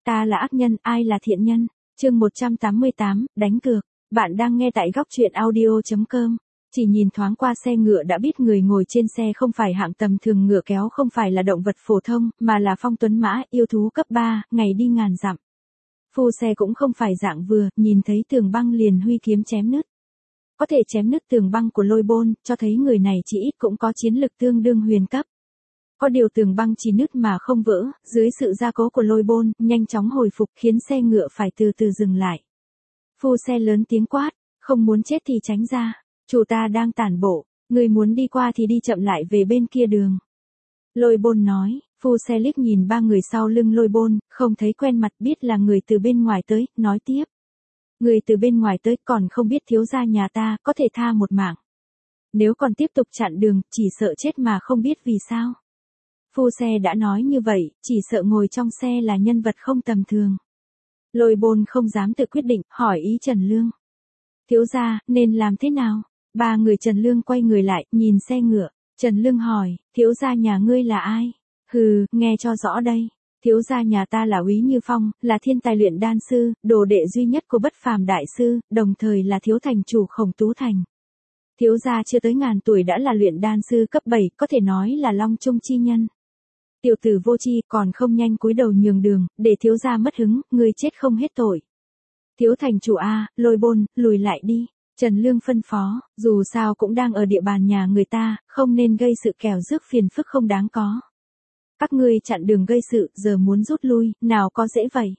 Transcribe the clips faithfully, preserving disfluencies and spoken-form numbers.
Ta là ác nhân, ai là thiện nhân? Chương một trăm tám mươi tám, đánh cược. Bạn đang nghe tại góc truyện audio chấm com. Chỉ nhìn thoáng qua xe ngựa đã biết người ngồi trên xe không phải hạng tầm thường, ngựa kéo không phải là động vật phổ thông, mà là phong tuấn mã, yêu thú cấp ba, ngày đi ngàn dặm. Phu xe cũng không phải dạng vừa, nhìn thấy tường băng liền huy kiếm chém nứt. Có thể chém nứt tường băng của Lôi Bôn, cho thấy người này chỉ ít cũng có chiến lực tương đương huyền cấp. Có điều tường băng chỉ nứt mà không vỡ, dưới sự gia cố của Lôi Bôn, nhanh chóng hồi phục khiến xe ngựa phải từ từ dừng lại. Phu xe lớn tiếng quát, không muốn chết thì tránh ra, chủ ta đang tản bộ, người muốn đi qua thì đi chậm lại về bên kia đường. Lôi Bôn nói, phu xe liếc nhìn ba người sau lưng Lôi Bôn, không thấy quen mặt, biết là người từ bên ngoài tới, nói tiếp. Người từ bên ngoài tới còn không biết thiếu gia nhà ta có thể tha một mạng. Nếu còn tiếp tục chặn đường, chỉ sợ chết mà không biết vì sao. Phu xe đã nói như vậy, chỉ sợ ngồi trong xe là nhân vật không tầm thường. Lôi Bôn không dám tự quyết định, hỏi ý Trần Lương. Thiếu gia, nên làm thế nào? Ba người Trần Lương quay người lại, nhìn xe ngựa. Trần Lương hỏi, thiếu gia nhà ngươi là ai? Hừ, nghe cho rõ đây. Thiếu gia nhà ta là Úy Như Phong, là thiên tài luyện đan sư, đồ đệ duy nhất của Bất Phàm đại sư, đồng thời là thiếu thành chủ Khổng Tú Thành. Thiếu gia chưa tới ngàn tuổi đã là luyện đan sư cấp bảy, có thể nói là long trung chi nhân. Tiểu tử vô tri còn không nhanh cúi đầu nhường đường, để thiếu gia mất hứng, ngươi chết không hết tội. Thiếu thành chủ a, Lôi Bôn, lùi lại đi. Trần Lương phân phó, dù sao cũng đang ở địa bàn nhà người ta, không nên gây sự kẻo rước phiền phức không đáng có. Các ngươi chặn đường gây sự, giờ muốn rút lui, nào có dễ vậy.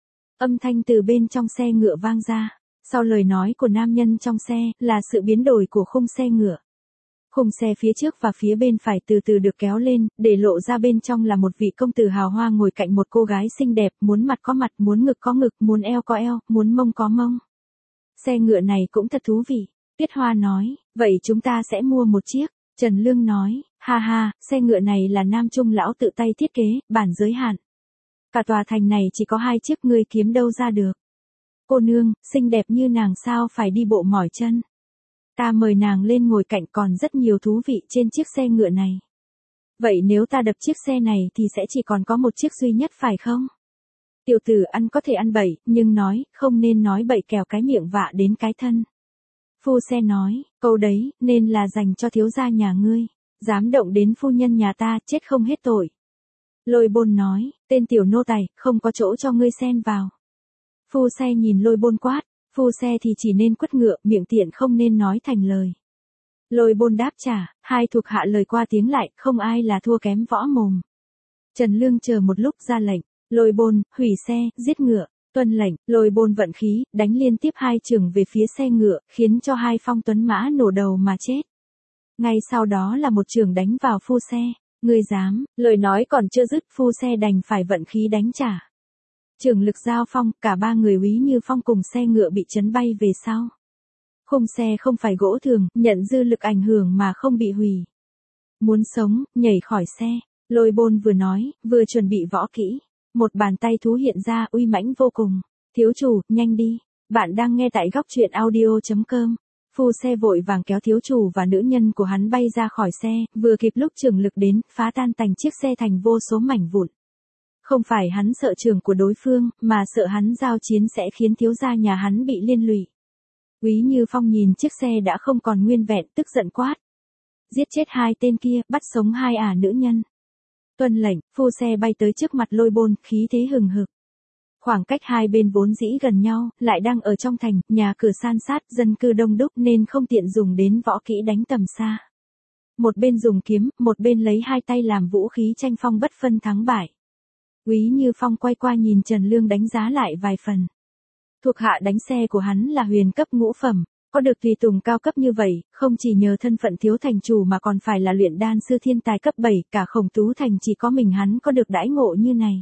Âm thanh từ bên trong xe ngựa vang ra, sau lời nói của nam nhân trong xe, là sự biến đổi của khung xe ngựa. Khung xe phía trước và phía bên phải từ từ được kéo lên, để lộ ra bên trong là một vị công tử hào hoa ngồi cạnh một cô gái xinh đẹp, muốn mặt có mặt, muốn ngực có ngực, muốn eo có eo, muốn mông có mông. Xe ngựa này cũng thật thú vị. Tuyết Hoa nói, vậy chúng ta sẽ mua một chiếc. Trần Lương nói, ha ha, xe ngựa này là Nam Trung lão tự tay thiết kế, bản giới hạn. Cả tòa thành này chỉ có hai chiếc, ngươi kiếm đâu ra được. Cô nương, xinh đẹp như nàng sao phải đi bộ mỏi chân. Ta mời nàng lên ngồi cạnh, còn rất nhiều thú vị trên chiếc xe ngựa này. Vậy nếu ta đập chiếc xe này thì sẽ chỉ còn có một chiếc duy nhất phải không? Tiểu tử ăn có thể ăn bậy, nhưng nói, không nên nói bậy kẻo cái miệng vạ đến cái thân. Phu xe nói, câu đấy, nên là dành cho thiếu gia nhà ngươi. Dám động đến phu nhân nhà ta, chết không hết tội. Lôi Bôn nói, tên tiểu nô tài, không có chỗ cho ngươi xen vào. Phu xe nhìn Lôi Bôn quát, phu xe thì chỉ nên quất ngựa, miệng tiện không nên nói thành lời. Lôi Bôn đáp trả, hai thuộc hạ lời qua tiếng lại, không ai là thua kém võ mồm. Trần Lương chờ một lúc ra lệnh, Lôi Bôn, hủy xe, giết ngựa. Tuân lệnh, Lôi Bôn vận khí, đánh liên tiếp hai chưởng về phía xe ngựa, khiến cho hai phong tuấn mã nổ đầu mà chết. Ngay sau đó là một chưởng đánh vào phu xe. Ngươi dám, lời nói còn chưa dứt, phu xe đành phải vận khí đánh trả. Chưởng lực giao phong, cả ba người Úy Như Phong cùng xe ngựa bị chấn bay về sau. Khung xe không phải gỗ thường, nhận dư lực ảnh hưởng mà không bị hủy. Muốn sống, nhảy khỏi xe. Lôi Bôn vừa nói, vừa chuẩn bị võ kỹ. Một bàn tay thú hiện ra, uy mãnh vô cùng. Thiếu chủ, nhanh đi. Bạn đang nghe tại góc truyện audio chấm com. Phu xe vội vàng kéo thiếu chủ và nữ nhân của hắn bay ra khỏi xe, vừa kịp lúc chưởng lực đến, phá tan tành chiếc xe thành vô số mảnh vụn. Không phải hắn sợ chưởng của đối phương, mà sợ hắn giao chiến sẽ khiến thiếu gia nhà hắn bị liên lụy. Úy Như Phong nhìn chiếc xe đã không còn nguyên vẹn, tức giận quát. Giết chết hai tên kia, bắt sống hai ả nữ nhân. Tuân lệnh, phu xe bay tới trước mặt Lôi Bôn, khí thế hừng hực. Khoảng cách hai bên vốn dĩ gần nhau, lại đang ở trong thành, nhà cửa san sát, dân cư đông đúc nên không tiện dùng đến võ kỹ đánh tầm xa. Một bên dùng kiếm, một bên lấy hai tay làm vũ khí tranh phong bất phân thắng bại. Úy Như Phong quay qua nhìn Trần Lương đánh giá lại vài phần. Thuộc hạ đánh xe của hắn là huyền cấp ngũ phẩm. Có được tùy tùng cao cấp như vậy, không chỉ nhờ thân phận thiếu thành chủ mà còn phải là luyện đan sư thiên tài cấp bảy, cả Khổng Tú Thành chỉ có mình hắn có được đãi ngộ như này.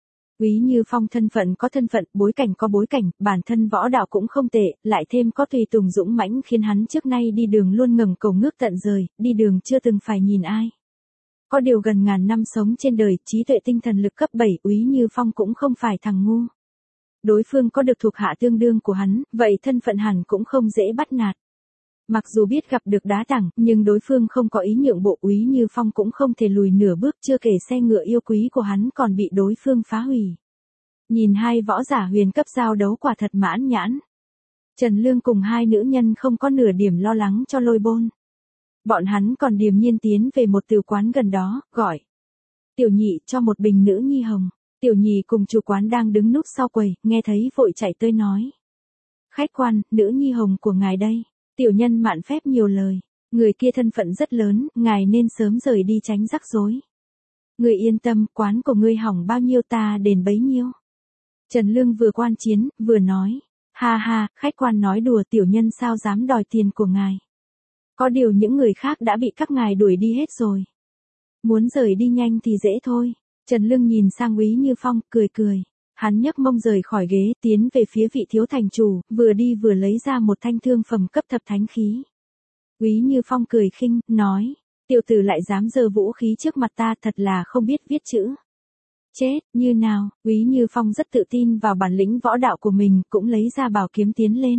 Úy Như Phong thân phận có thân phận, bối cảnh có bối cảnh, bản thân võ đạo cũng không tệ, lại thêm có tùy tùng dũng mãnh khiến hắn trước nay đi đường luôn ngẩng cổ ngước tận trời, đi đường chưa từng phải nhìn ai. Có điều gần ngàn năm sống trên đời, trí tuệ tinh thần lực cấp bảy, Úy Như Phong cũng không phải thằng ngu. Đối phương có được thuộc hạ tương đương của hắn, vậy thân phận hẳn cũng không dễ bắt nạt. Mặc dù biết gặp được đá tảng, nhưng đối phương không có ý nhượng bộ, Úy Như Phong cũng không thể lùi nửa bước, chưa kể xe ngựa yêu quý của hắn còn bị đối phương phá hủy. Nhìn hai võ giả huyền cấp giao đấu quả thật mãn nhãn. Trần Lương cùng hai nữ nhân không có nửa điểm lo lắng cho Lôi Bôn. Bọn hắn còn điềm nhiên tiến về một tiểu quán gần đó, gọi. Tiểu nhị cho một bình nữ nhi hồng. Tiểu nhị cùng chủ quán đang đứng núp sau quầy, nghe thấy vội chạy tới nói. Khách quan, nữ nhi hồng của ngài đây. Tiểu nhân mạn phép nhiều lời. Người kia thân phận rất lớn, ngài nên sớm rời đi tránh rắc rối. Người yên tâm, quán của ngươi hỏng bao nhiêu ta đền bấy nhiêu. Trần Lương vừa quan chiến, vừa nói. Ha ha, khách quan nói đùa, tiểu nhân sao dám đòi tiền của ngài. Có điều những người khác đã bị các ngài đuổi đi hết rồi. Muốn rời đi nhanh thì dễ thôi. Trần Lương nhìn sang Úy Như Phong, cười cười. Hắn nhấc mông rời khỏi ghế, tiến về phía vị thiếu thành chủ, vừa đi vừa lấy ra một thanh thương phẩm cấp thập thánh khí. Úy Như Phong cười khinh, nói. Tiểu tử lại dám giơ vũ khí trước mặt ta, thật là không biết viết chữ. Chết, như nào? Úy Như Phong rất tự tin vào bản lĩnh võ đạo của mình, cũng lấy ra bảo kiếm tiến lên.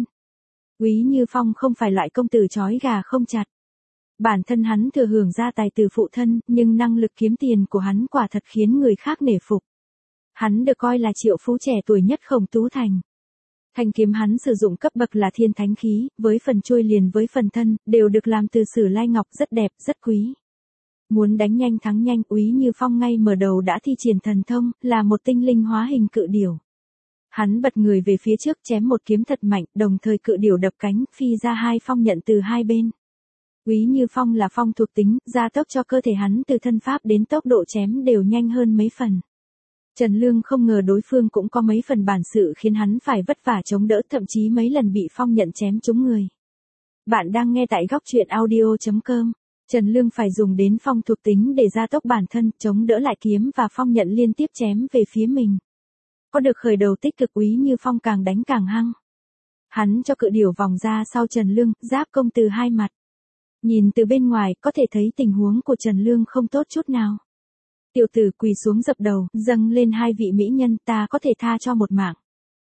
Úy Như Phong không phải loại công tử chói gà không chặt. Bản thân hắn thừa hưởng gia tài từ phụ thân, nhưng năng lực kiếm tiền của hắn quả thật khiến người khác nể phục. Hắn được coi là triệu phú trẻ tuổi nhất Khổng Tú Thành. Thanh kiếm hắn sử dụng cấp bậc là thiên thánh khí, với phần chuôi liền với phần thân, đều được làm từ sử lai ngọc, rất đẹp, rất quý. Muốn đánh nhanh thắng nhanh, Úy Như Phong ngay mở đầu đã thi triển thần thông, là một tinh linh hóa hình cự điểu. Hắn bật người về phía trước chém một kiếm thật mạnh, đồng thời cự điểu đập cánh, phi ra hai phong nhận từ hai bên. Úy Như Phong là phong thuộc tính, gia tốc cho cơ thể hắn từ thân pháp đến tốc độ chém đều nhanh hơn mấy phần. Trần Lương không ngờ đối phương cũng có mấy phần bản sự khiến hắn phải vất vả chống đỡ, thậm chí mấy lần bị phong nhận chém trúng người. Bạn đang nghe tại góc truyện audio chấm com. Trần Lương phải dùng đến phong thuộc tính để gia tốc bản thân, chống đỡ lại kiếm và phong nhận liên tiếp chém về phía mình. Có được khởi đầu tích cực, Úy Như Phong càng đánh càng hăng. Hắn cho cự điểu vòng ra sau Trần Lương, giáp công từ hai mặt. Nhìn từ bên ngoài, có thể thấy tình huống của Trần Lương không tốt chút nào. Tiểu tử quỳ xuống dập đầu, dâng lên hai vị mỹ nhân, ta có thể tha cho một mạng.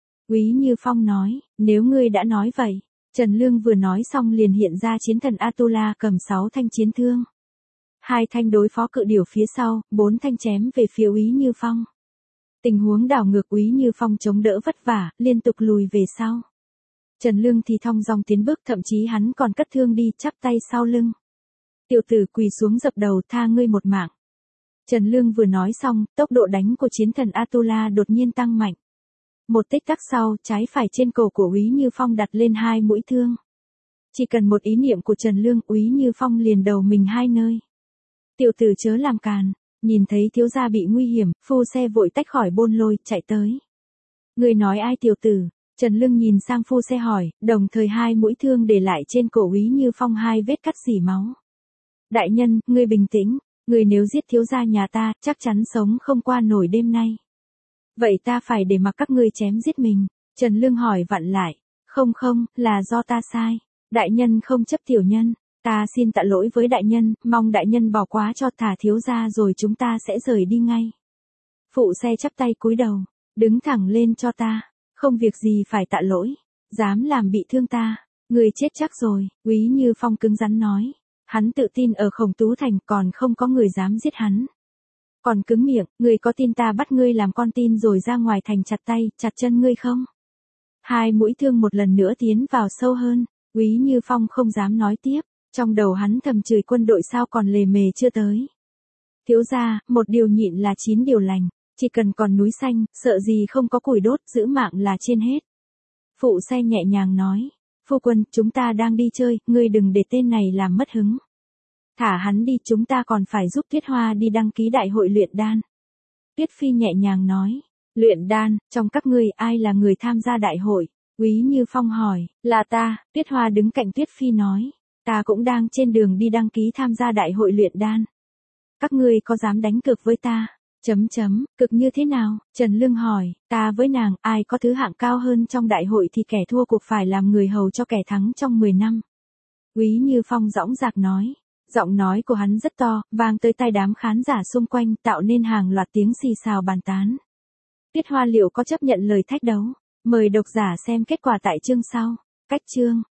Úy Như Phong nói, nếu ngươi đã nói vậy. Trần Lương vừa nói xong liền hiện ra chiến thần Atula cầm sáu thanh chiến thương. Hai thanh đối phó cự điểu phía sau, bốn thanh chém về phía Úy Như Phong. Tình huống đảo ngược, Úy Như Phong chống đỡ vất vả, liên tục lùi về sau. Trần Lương thì thong dong tiến bước, thậm chí hắn còn cất thương đi, chắp tay sau lưng. Tiểu tử quỳ xuống dập đầu, tha ngươi một mạng. Trần Lương vừa nói xong, tốc độ đánh của chiến thần Atula đột nhiên tăng mạnh. Một tích tắc sau, trái phải trên cổ của Úy Như Phong đặt lên hai mũi thương. Chỉ cần một ý niệm của Trần Lương, Úy Như Phong liền đầu mình hai nơi. Tiểu tử chớ làm càn, nhìn thấy thiếu gia bị nguy hiểm, phu xe vội tách khỏi Bôn Lôi, chạy tới. Người nói ai tiểu tử? Trần Lương nhìn sang phu xe hỏi, đồng thời hai mũi thương để lại trên cổ Úy Như Phong hai vết cắt xỉ máu. Đại nhân, ngươi bình tĩnh, ngươi nếu giết thiếu gia nhà ta, chắc chắn sống không qua nổi đêm nay. Vậy ta phải để mặc các ngươi chém giết mình. Trần Lương hỏi vặn lại, không không, là do ta sai. Đại nhân không chấp tiểu nhân, ta xin tạ lỗi với đại nhân, mong đại nhân bỏ quá cho, thả thiếu gia rồi chúng ta sẽ rời đi ngay. Phụ xe chắp tay cúi đầu, đứng thẳng lên cho ta. Không việc gì phải tạ lỗi, dám làm bị thương ta, người chết chắc rồi. Úy Như Phong cứng rắn nói, hắn tự tin ở Khổng Tú Thành, còn không có người dám giết hắn. Còn cứng miệng, người có tin ta bắt ngươi làm con tin rồi ra ngoài thành chặt tay, chặt chân ngươi không? Hai mũi thương một lần nữa tiến vào sâu hơn, Úy Như Phong không dám nói tiếp, trong đầu hắn thầm chửi quân đội sao còn lề mề chưa tới. Thiếu gia, một điều nhịn là chín điều lành. Chỉ cần còn núi xanh, sợ gì không có củi đốt, giữ mạng là trên hết. Phụ xe nhẹ nhàng nói, phu quân, chúng ta đang đi chơi, ngươi đừng để tên này làm mất hứng. Thả hắn đi, chúng ta còn phải giúp Tuyết Hoa đi đăng ký đại hội luyện đan. Tuyết Phi nhẹ nhàng nói, luyện đan, trong các ngươi ai là người tham gia đại hội? Úy Như Phong hỏi, là ta. Tuyết Hoa đứng cạnh Tuyết Phi nói, ta cũng đang trên đường đi đăng ký tham gia đại hội luyện đan. Các ngươi có dám đánh cược với ta? Chấm chấm, cực như thế nào? Trần Lương hỏi, ta với nàng, ai có thứ hạng cao hơn trong đại hội thì kẻ thua cuộc phải làm người hầu cho kẻ thắng trong mười năm. Úy Như Phong dõng dạc nói, giọng nói của hắn rất to, vang tới tai đám khán giả xung quanh, tạo nên hàng loạt tiếng xì xào bàn tán. Tuyết Hoa liệu có chấp nhận lời thách đấu? Mời độc giả xem kết quả tại chương sau. Cách chương